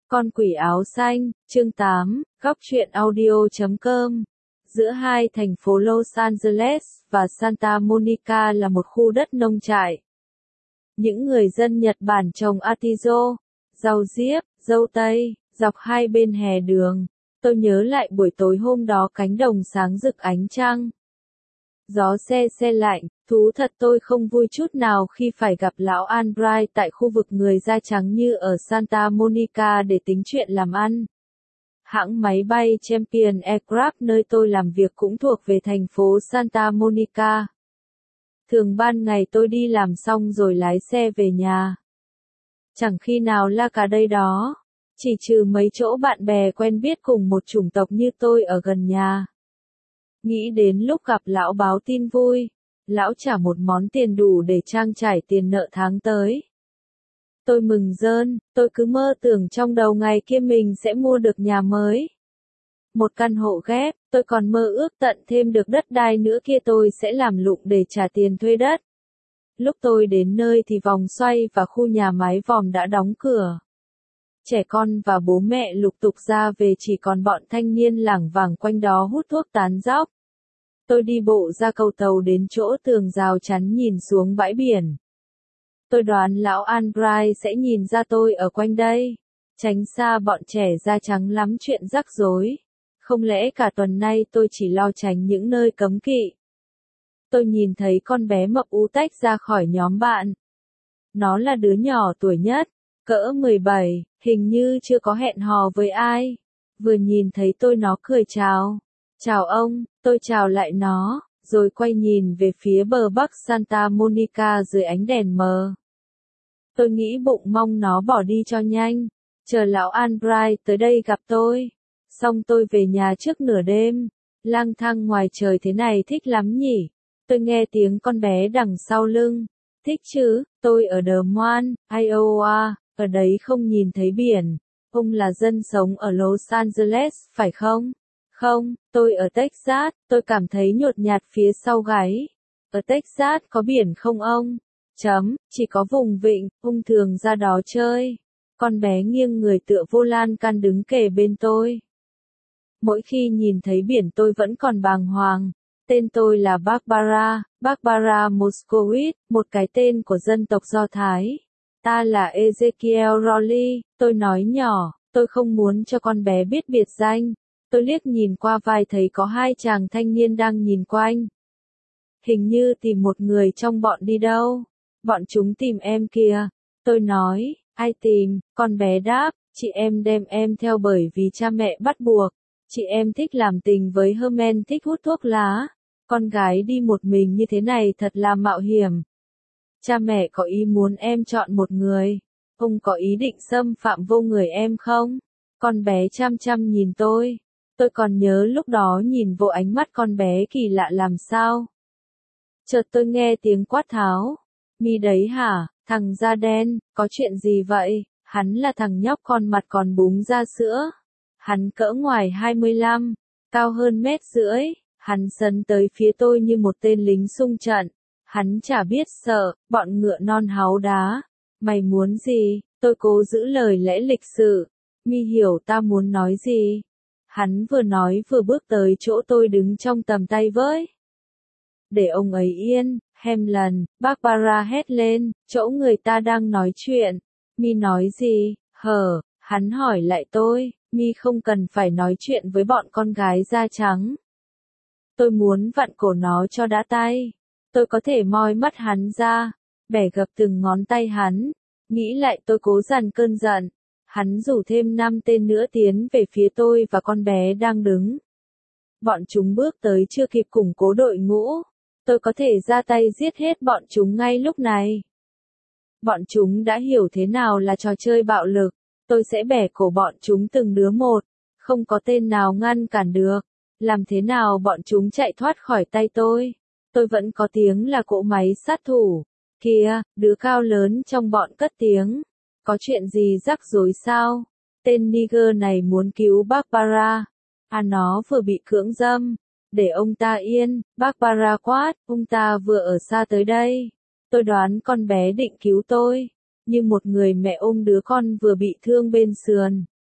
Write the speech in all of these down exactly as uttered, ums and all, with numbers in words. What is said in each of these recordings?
Con quỷ áo xanh, chương tám, góc truyện audio chấm com. Giữa hai thành phố Los Angeles và Santa Monica là một khu đất nông trại. Những người dân Nhật Bản trồng atiso, rau diếp, dâu tây, dọc hai bên hè đường. Tôi nhớ lại buổi tối hôm đó cánh đồng sáng rực ánh trăng. Gió se se lạnh, thú thật tôi không vui chút nào khi phải gặp lão Albright tại khu vực người da trắng như ở Santa Monica để tính chuyện làm ăn. Hãng máy bay Champion Aircraft nơi tôi làm việc cũng thuộc về thành phố Santa Monica. Thường ban ngày tôi đi làm xong rồi lái xe về nhà. Chẳng khi nào la cả đây đó, chỉ trừ mấy chỗ bạn bè quen biết cùng một chủng tộc như tôi ở gần nhà. Nghĩ đến lúc gặp lão báo tin vui, lão trả một món tiền đủ để trang trải tiền nợ tháng tới. Tôi mừng rơn, tôi cứ mơ tưởng trong đầu ngày kia mình sẽ mua được nhà mới. Một căn hộ ghép, tôi còn mơ ước tận thêm được đất đai nữa kia tôi sẽ làm lụng để trả tiền thuê đất. Lúc tôi đến nơi thì vòng xoay và khu nhà mái vòm đã đóng cửa. Trẻ con và bố mẹ lục tục ra về, chỉ còn bọn thanh niên lảng vảng quanh đó hút thuốc tán dóc. Tôi đi bộ ra cầu tàu đến chỗ tường rào chắn nhìn xuống bãi biển. Tôi đoán lão Albright sẽ nhìn ra tôi ở quanh đây. Tránh xa bọn trẻ da trắng lắm chuyện rắc rối. Không lẽ cả tuần nay tôi chỉ lo tránh những nơi cấm kỵ. Tôi nhìn thấy con bé mập ú tách ra khỏi nhóm bạn. Nó là đứa nhỏ tuổi nhất, cỡ mười bảy, hình như chưa có hẹn hò với ai. Vừa nhìn thấy tôi nó cười chào. Chào ông, tôi chào lại nó, rồi quay nhìn về phía bờ bắc Santa Monica dưới ánh đèn mờ. Tôi nghĩ bụng mong nó bỏ đi cho nhanh, chờ lão Albright tới đây gặp tôi. Xong tôi về nhà trước nửa đêm, lang thang ngoài trời thế này thích lắm nhỉ. Tôi nghe tiếng con bé đằng sau lưng. Thích chứ, tôi ở Des Moines, Iowa, ở đấy không nhìn thấy biển. Ông là dân sống ở Los Angeles, phải không? Không, tôi ở Texas, tôi cảm thấy nhột nhạt phía sau gáy. Ở Texas có biển không ông? Chấm, chỉ có vùng vịnh, ông thường ra đó chơi. Con bé nghiêng người tựa vô lan can đứng kề bên tôi. Mỗi khi nhìn thấy biển tôi vẫn còn bàng hoàng. Tên tôi là Barbara, Barbara Moskowitz, một cái tên của dân tộc Do Thái. Ta là Ezekiel Rowley, tôi nói nhỏ, tôi không muốn cho con bé biết biệt danh. Tôi liếc nhìn qua vai thấy có hai chàng thanh niên đang nhìn quanh. Hình như tìm một người trong bọn đi đâu. Bọn chúng tìm em kìa. Tôi nói, ai tìm? Con bé đáp, chị em đem em theo bởi vì cha mẹ bắt buộc. Chị em thích làm tình với Herman, thích hút thuốc lá. Con gái đi một mình như thế này thật là mạo hiểm. Cha mẹ có ý muốn em chọn một người. Ông có ý định xâm phạm vô người em không? Con bé chăm chăm nhìn tôi. Tôi còn nhớ lúc đó nhìn vô ánh mắt con bé kỳ lạ làm sao. Chợt tôi nghe tiếng quát tháo. Mi đấy hả, thằng da đen, có chuyện gì vậy? Hắn là thằng nhóc con mặt còn búng ra sữa. Hắn cỡ ngoài hai mươi lăm, cao hơn mét rưỡi. Hắn sấn tới phía tôi như một tên lính xung trận. Hắn chả biết sợ, bọn ngựa non háu đá. Mày muốn gì? Tôi cố giữ lời lẽ lịch sự. Mi hiểu ta muốn nói gì? Hắn vừa nói vừa bước tới chỗ tôi đứng trong tầm tay với. Để ông ấy yên, Hamlin, Barbara hét lên, chỗ người ta đang nói chuyện. Mi nói gì? Hờ, hắn hỏi lại tôi, Mi không cần phải nói chuyện với bọn con gái da trắng. Tôi muốn vặn cổ nó cho đã tay. Tôi có thể moi mắt hắn ra, bẻ gập từng ngón tay hắn. Nghĩ lại tôi cố dằn cơn giận. Hắn rủ thêm năm tên nữa tiến về phía tôi và con bé đang đứng. Bọn chúng bước tới chưa kịp củng cố đội ngũ. Tôi có thể ra tay giết hết bọn chúng ngay lúc này. Bọn chúng đã hiểu thế nào là trò chơi bạo lực. Tôi sẽ bẻ cổ bọn chúng từng đứa một. Không có tên nào ngăn cản được. Làm thế nào bọn chúng chạy thoát khỏi tay tôi? Tôi vẫn có tiếng là cỗ máy sát thủ. Kìa, đứa cao lớn trong bọn cất tiếng. Có chuyện gì rắc rối sao? Tên nigger này muốn cứu Barbara. À nó vừa bị cưỡng dâm. Để ông ta yên, Barbara quát, ông ta vừa ở xa tới đây. Tôi đoán con bé định cứu tôi. Như một người mẹ ôm đứa con vừa bị thương bên sườn.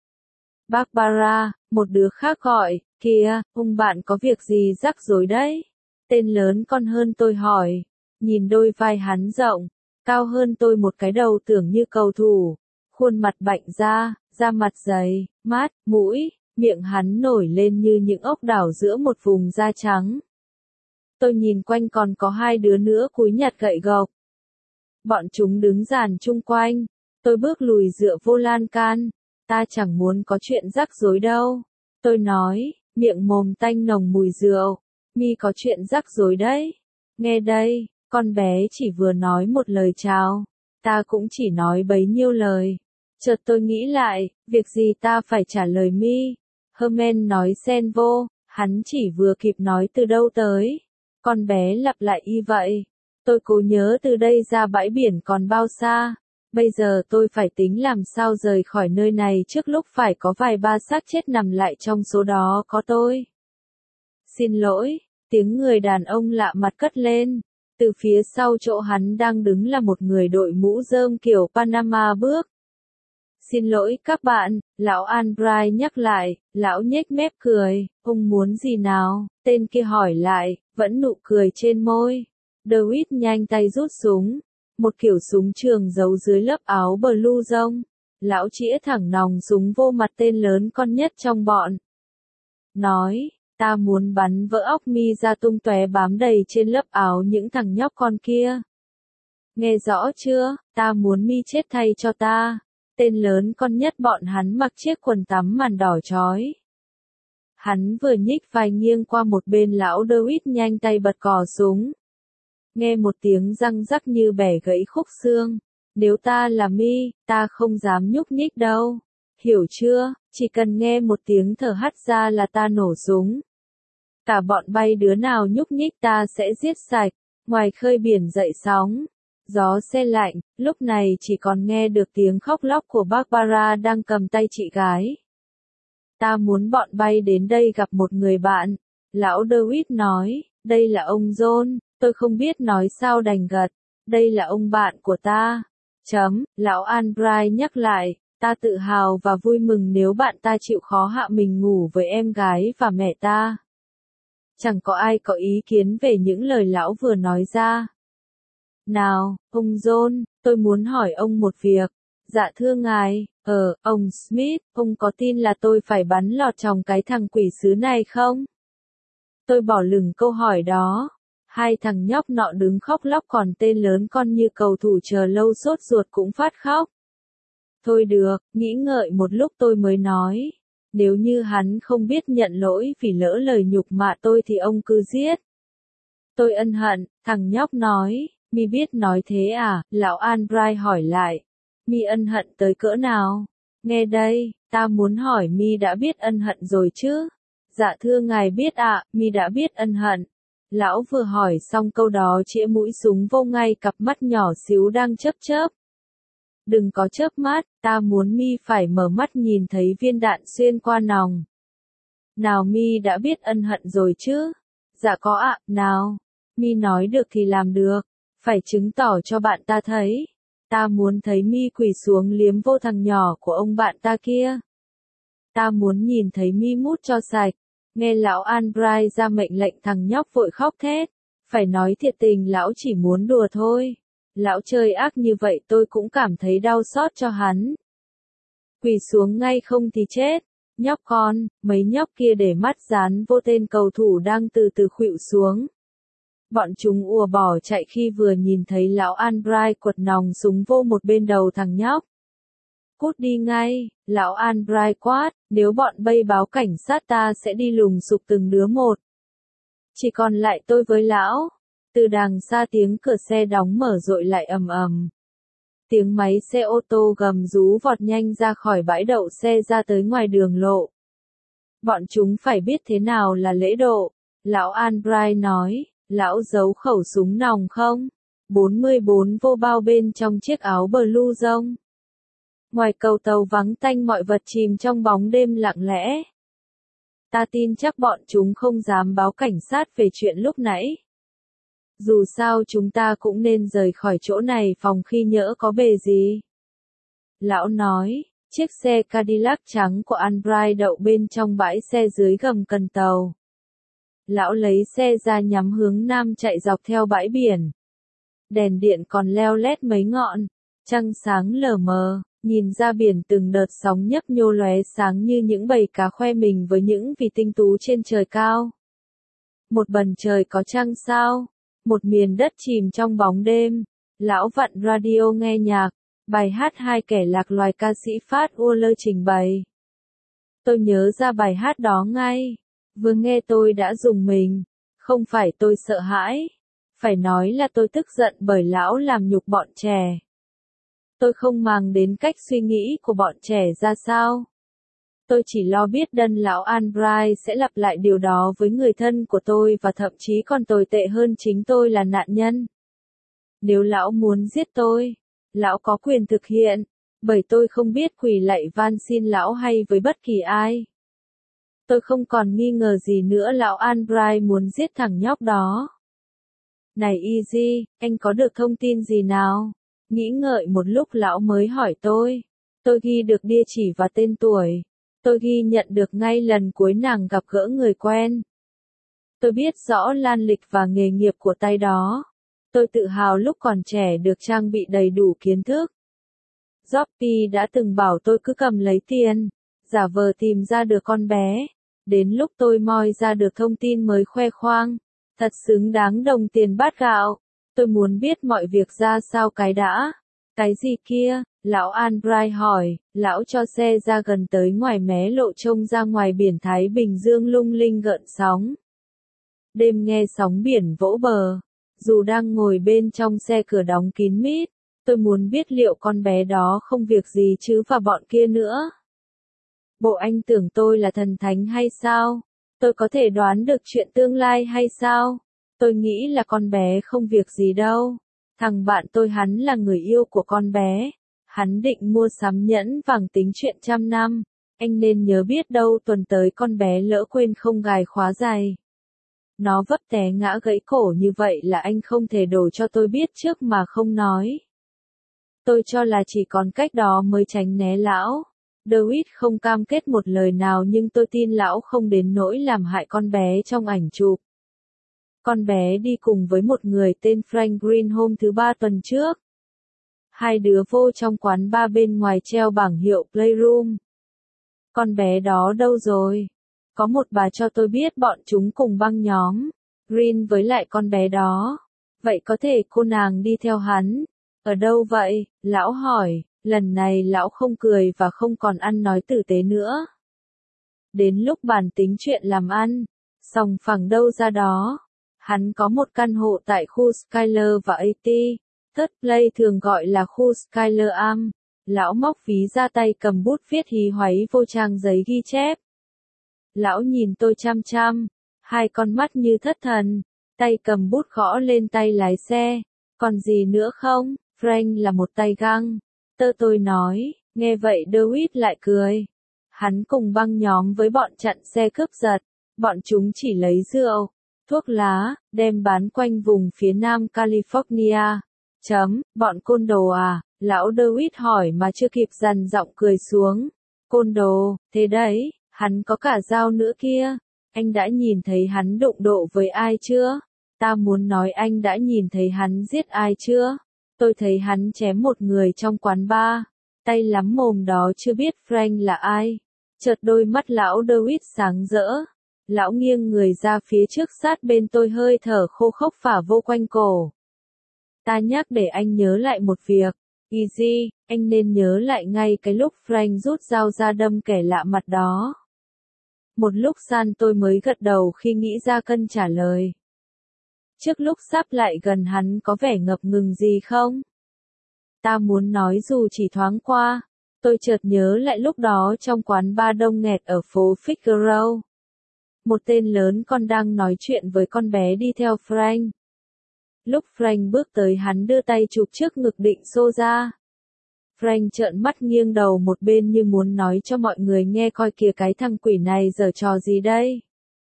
Barbara, một đứa khác gọi, kìa, ông bạn có việc gì rắc rối đấy? Tên lớn con hơn tôi hỏi, nhìn đôi vai hắn rộng, cao hơn tôi một cái đầu tưởng như cầu thủ, khuôn mặt bạnh ra, da mặt dày, mát, mũi, miệng hắn nổi lên như những ốc đảo giữa một vùng da trắng. Tôi nhìn quanh còn có hai đứa nữa cúi nhặt gậy gộc. Bọn chúng đứng dàn chung quanh, tôi bước lùi dựa vô lan can, ta chẳng muốn có chuyện rắc rối đâu. Tôi nói, miệng mồm tanh nồng mùi rượu, mi có chuyện rắc rối đấy. Nghe đây, con bé chỉ vừa nói một lời chào, ta cũng chỉ nói bấy nhiêu lời. Chợt tôi nghĩ lại, việc gì ta phải trả lời mi. Herman nói xen vô, hắn chỉ vừa kịp nói từ đâu tới. Con bé lặp lại y vậy. Tôi cố nhớ từ đây ra bãi biển còn bao xa. Bây giờ tôi phải tính làm sao rời khỏi nơi này trước lúc phải có vài ba xác chết nằm lại trong số đó có tôi. Xin lỗi, tiếng người đàn ông lạ mặt cất lên. Từ phía sau chỗ hắn đang đứng là một người đội mũ rơm kiểu Panama bước. Xin lỗi các bạn, lão Albright nhắc lại, lão nhếch mép cười, ông muốn gì nào, tên kia hỏi lại, vẫn nụ cười trên môi. David nhanh tay rút súng, một kiểu súng trường giấu dưới lớp áo blue rông. Lão chĩa thẳng nòng súng vô mặt tên lớn con nhất trong bọn. Nói, ta muốn bắn vỡ óc mi ra tung tóe bám đầy trên lớp áo những thằng nhóc con kia. Nghe rõ chưa, ta muốn mi chết thay cho ta. Tên lớn con nhất bọn hắn mặc chiếc quần tắm màn đỏ chói. Hắn vừa nhích vai nghiêng qua một bên lão David nhanh tay bật cò súng. Nghe một tiếng răng rắc như bẻ gãy khúc xương. Nếu ta là mi, ta không dám nhúc nhích đâu. Hiểu chưa, chỉ cần nghe một tiếng thở hắt ra là ta nổ súng. Cả bọn bay đứa nào nhúc nhích ta sẽ giết sạch. Ngoài khơi biển dậy sóng. Gió se lạnh, lúc này chỉ còn nghe được tiếng khóc lóc của Barbara đang cầm tay chị gái. Ta muốn bọn bay đến đây gặp một người bạn. Lão David nói, đây là ông John, tôi không biết nói sao đành gật. Đây là ông bạn của ta. Chấm, lão Albright nhắc lại, ta tự hào và vui mừng nếu bạn ta chịu khó hạ mình ngủ với em gái và mẹ ta. Chẳng có ai có ý kiến về những lời lão vừa nói ra. Nào, ông John, tôi muốn hỏi ông một việc. Dạ thưa ngài, ờ, ông Smith, ông có tin là tôi phải bắn lọt trong cái thằng quỷ sứ này không? Tôi bỏ lửng câu hỏi đó. Hai thằng nhóc nọ đứng khóc lóc còn tên lớn con như cầu thủ chờ lâu sốt ruột cũng phát khóc. Thôi được, nghĩ ngợi một lúc tôi mới nói. Nếu như hắn không biết nhận lỗi vì lỡ lời nhục mạ tôi thì ông cứ giết. Tôi ân hận, thằng nhóc nói. Mi biết nói thế à, lão Albright hỏi lại. Mi ân hận tới cỡ nào? Nghe đây, ta muốn hỏi Mi đã biết ân hận rồi chứ? Dạ thưa ngài biết ạ, à, Mi đã biết ân hận. Lão vừa hỏi xong câu đó chĩa mũi súng vô ngay cặp mắt nhỏ xíu đang chớp chớp. Đừng có chớp mắt, ta muốn Mi phải mở mắt nhìn thấy viên đạn xuyên qua nòng. Nào Mi đã biết ân hận rồi chứ? Dạ có ạ, à, nào. Mi nói được thì làm được. Phải chứng tỏ cho bạn ta thấy. Ta muốn thấy Mi quỳ xuống liếm vô thằng nhỏ của ông bạn ta kia. Ta muốn nhìn thấy Mi mút cho sạch. Nghe lão Albright ra mệnh lệnh thằng nhóc vội khóc thét. Phải nói thiệt tình lão chỉ muốn đùa thôi. Lão chơi ác như vậy tôi cũng cảm thấy đau xót cho hắn. Quỳ xuống ngay không thì chết. Nhóc con, mấy nhóc kia để mắt dán vô tên cầu thủ đang từ từ khuỵu xuống. Bọn chúng ùa bỏ chạy khi vừa nhìn thấy lão Albright quật nòng súng vô một bên đầu thằng nhóc. Cút đi ngay, lão Albright quát, nếu bọn bay báo cảnh sát ta sẽ đi lùng sục từng đứa một. Chỉ còn lại tôi với lão. Từ đằng xa tiếng cửa xe đóng mở rội lại ầm ầm. Tiếng máy xe ô tô gầm rú vọt nhanh ra khỏi bãi đậu xe ra tới ngoài đường lộ. Bọn chúng phải biết thế nào là lễ độ. Lão Albright nói. Lão giấu khẩu súng nòng không? bốn mươi bốn vô bao bên trong chiếc áo blue rông. Ngoài cầu tàu vắng tanh mọi vật chìm trong bóng đêm lặng lẽ. Ta tin chắc bọn chúng không dám báo cảnh sát về chuyện lúc nãy. Dù sao chúng ta cũng nên rời khỏi chỗ này phòng khi nhỡ có bề gì. Lão nói, Chiếc xe Cadillac trắng của Albright đậu bên trong bãi xe dưới gầm cần tàu. Lão lấy xe ra nhắm hướng nam chạy dọc theo bãi biển. Đèn điện còn leo lét mấy ngọn, trăng sáng lờ mờ, nhìn ra biển từng đợt sóng nhấp nhô lóe sáng như những bầy cá khoe mình với những vì tinh tú trên trời cao. Một bần trời có trăng sao, một miền đất chìm trong bóng đêm. Lão vặn radio nghe nhạc, bài hát hai kẻ lạc loài ca sĩ Fats Waller trình bày. Tôi nhớ ra bài hát đó ngay, vừa nghe tôi đã rùng mình, không phải tôi sợ hãi, phải nói là tôi tức giận bởi lão làm nhục bọn trẻ. Tôi không màng đến cách suy nghĩ của bọn trẻ ra sao. Tôi chỉ lo biết đần lão Albright sẽ lặp lại điều đó với người thân của tôi và thậm chí còn tồi tệ hơn chính tôi là nạn nhân. Nếu lão muốn giết tôi, lão có quyền thực hiện, bởi tôi không biết quỳ lạy van xin lão hay với bất kỳ ai. Tôi không còn nghi ngờ gì nữa lão Albright muốn giết thằng nhóc đó. Này Easy, anh có được thông tin gì nào? Nghĩ ngợi một lúc lão mới hỏi tôi. Tôi ghi được địa chỉ và tên tuổi. Tôi ghi nhận được ngay lần cuối nàng gặp gỡ người quen. Tôi biết rõ lan lịch và nghề nghiệp của tay đó. Tôi tự hào lúc còn trẻ được trang bị đầy đủ kiến thức. Joppy đã từng bảo tôi cứ cầm lấy tiền, giả vờ tìm ra được con bé. Đến lúc tôi moi ra được thông tin mới khoe khoang. Thật xứng đáng đồng tiền bát gạo. Tôi muốn biết mọi việc ra sao cái đã. Cái gì kia? Lão Albright hỏi. Lão cho xe ra gần tới ngoài mé lộ trông ra ngoài biển Thái Bình Dương lung linh gợn sóng. Đêm nghe sóng biển vỗ bờ. Dù đang ngồi bên trong xe cửa đóng kín mít, tôi muốn biết liệu con bé đó không việc gì chứ và bọn kia nữa. Bộ anh tưởng tôi là thần thánh hay sao? Tôi có thể đoán được chuyện tương lai hay sao? Tôi nghĩ là con bé không việc gì đâu. Thằng bạn tôi hắn là người yêu của con bé. Hắn định mua sắm nhẫn vàng tính chuyện trăm năm. Anh nên nhớ biết đâu tuần tới con bé lỡ quên không gài khóa giày. Nó vấp té ngã gãy cổ như vậy là anh không thể đổ cho tôi biết trước mà không nói. Tôi cho là chỉ còn cách đó mới tránh né lão. David không cam kết một lời nào nhưng tôi tin lão không đến nỗi làm hại con bé trong ảnh chụp. Con bé đi cùng với một người tên Frank Green hôm thứ ba tuần trước. Hai đứa vô trong quán bar bên ngoài treo bảng hiệu Playroom. Con bé đó đâu rồi? Có một bà cho tôi biết bọn chúng cùng băng nhóm. Green với lại con bé đó. Vậy có thể cô nàng đi theo hắn? Ở đâu vậy? Lão hỏi. Lần này lão không cười và không còn ăn nói tử tế nữa. Đến lúc bàn tính chuyện làm ăn, sòng phẳng đâu ra đó. Hắn có một căn hộ tại khu Skyler và a tê. Third Place thường gọi là khu Skyler Am. Lão móc ví ra tay cầm bút viết hí hoáy vô trang giấy ghi chép. Lão nhìn tôi chăm chăm, hai con mắt như thất thần, tay cầm bút gõ lên tay lái xe. Còn gì nữa không? Frank là một tay găng. Tơ tôi nói, nghe vậy David lại cười. Hắn cùng băng nhóm với bọn chặn xe cướp giật. Bọn chúng chỉ lấy rượu, thuốc lá, đem bán quanh vùng phía nam California. Chấm, bọn côn đồ à? Lão David hỏi mà chưa kịp dằn giọng cười xuống. Côn đồ, thế đấy, hắn có cả dao nữa kia. Anh đã nhìn thấy hắn đụng độ với ai chưa? Ta muốn nói anh đã nhìn thấy hắn giết ai chưa? Tôi thấy hắn chém một người trong quán bar. Tay lắm mồm đó chưa biết Frank là ai. Chợt đôi mắt lão David sáng rỡ. Lão nghiêng người ra phía trước sát bên tôi hơi thở khô khốc phả vô quanh cổ. Ta nhắc để anh nhớ lại một việc. Easy, anh nên nhớ lại ngay cái lúc Frank rút dao ra đâm kẻ lạ mặt đó. Một lúc san tôi mới gật đầu khi nghĩ ra cân trả lời. Trước lúc sắp lại gần hắn có vẻ ngập ngừng gì không? Ta muốn nói dù chỉ thoáng qua. Tôi chợt nhớ lại lúc đó trong quán bar đông nghẹt ở phố Figueroa. Một tên lớn con đang nói chuyện với con bé đi theo Frank. Lúc Frank bước tới hắn đưa tay chụp trước ngực định xô ra. Frank trợn mắt nghiêng đầu một bên như muốn nói cho mọi người nghe coi kìa cái thằng quỷ này giở trò gì đây.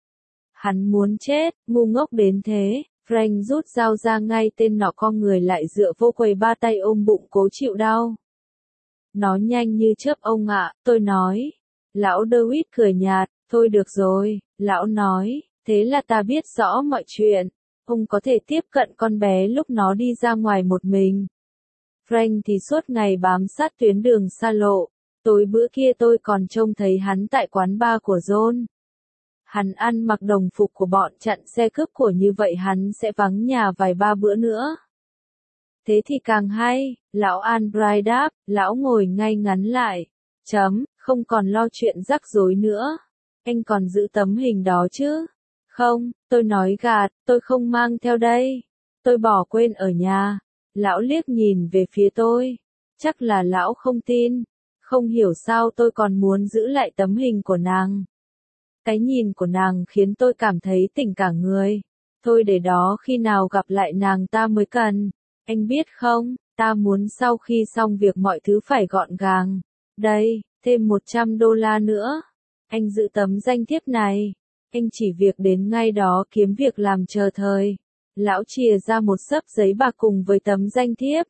Hắn muốn chết, ngu ngốc đến thế. Frank rút dao ra ngay tên nọ con người lại dựa vô quầy ba tay ôm bụng cố chịu đau. Nó nhanh như chớp ông ạ, tôi nói. Lão Dawid cười nhạt, thôi được rồi, lão nói, thế là ta biết rõ mọi chuyện. Ông có thể tiếp cận con bé lúc nó đi ra ngoài một mình. Frank thì suốt ngày bám sát tuyến đường xa lộ. Tối bữa kia tôi còn trông thấy hắn tại quán bar của John. Hắn ăn mặc đồng phục của bọn chặn xe cướp của, như vậy hắn sẽ vắng nhà vài ba bữa nữa. Thế thì càng hay, lão Albright đáp, lão ngồi ngay ngắn lại. Chấm, không còn lo chuyện rắc rối nữa. Anh còn giữ tấm hình đó chứ? Không, tôi nói gạt, tôi không mang theo đây. Tôi bỏ quên ở nhà. Lão liếc nhìn về phía tôi. Chắc là lão không tin. Không hiểu sao tôi còn muốn giữ lại tấm hình của nàng. Cái nhìn của nàng khiến tôi cảm thấy tỉnh cả người. Thôi để đó khi nào gặp lại nàng ta mới cần. Anh biết không, ta muốn sau khi xong việc mọi thứ phải gọn gàng. Đây, thêm một trăm đô la nữa. Anh giữ tấm danh thiếp này. Anh chỉ việc đến ngay đó kiếm việc làm chờ thời. Lão chìa ra một xấp giấy bạc cùng với tấm danh thiếp.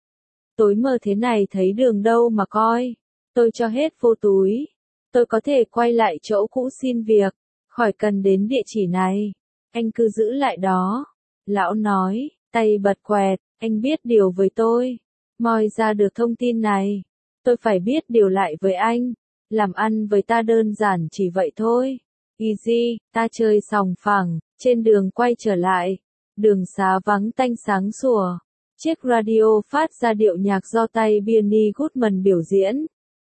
Tối mờ thế này thấy đường đâu mà coi. Tôi cho hết vô túi. Tôi có thể quay lại chỗ cũ xin việc. Khỏi cần đến địa chỉ này. Anh cứ giữ lại đó. Lão nói, tay bật quẹt. Anh biết điều với tôi. Moi ra được thông tin này. Tôi phải biết điều lại với anh. Làm ăn với ta đơn giản chỉ vậy thôi. Easy, ta chơi sòng phẳng. Trên đường quay trở lại. Đường xá vắng tanh sáng sủa. Chiếc radio phát ra điệu nhạc do tay Benny Goodman biểu diễn.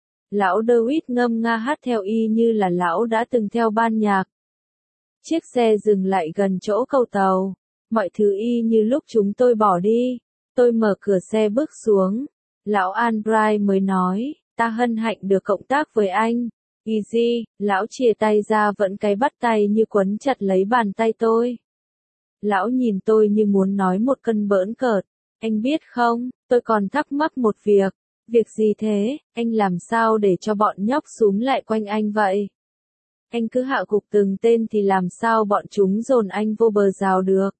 Lão Dawid ngâm nga hát theo y như là lão đã từng theo ban nhạc. Chiếc xe dừng lại gần chỗ cầu tàu. Mọi thứ y như lúc chúng tôi bỏ đi. Tôi mở cửa xe bước xuống. Lão Albright mới nói, ta hân hạnh được cộng tác với anh. Easy, lão chìa tay ra vẫn cái bắt tay như quấn chặt lấy bàn tay tôi. Lão nhìn tôi như muốn nói một cơn bỡn cợt. Anh biết không, tôi còn thắc mắc một việc. Việc gì thế, anh làm sao để cho bọn nhóc xúm lại quanh anh vậy? Anh cứ hạ gục từng tên thì làm sao bọn chúng dồn anh vô bờ rào được?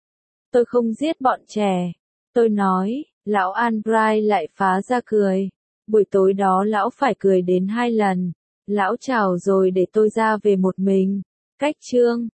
Tôi không giết bọn trẻ. Tôi nói, lão Albright lại phá ra cười. Buổi tối đó lão phải cười đến hai lần. Lão chào rồi để tôi ra về một mình. Cách chương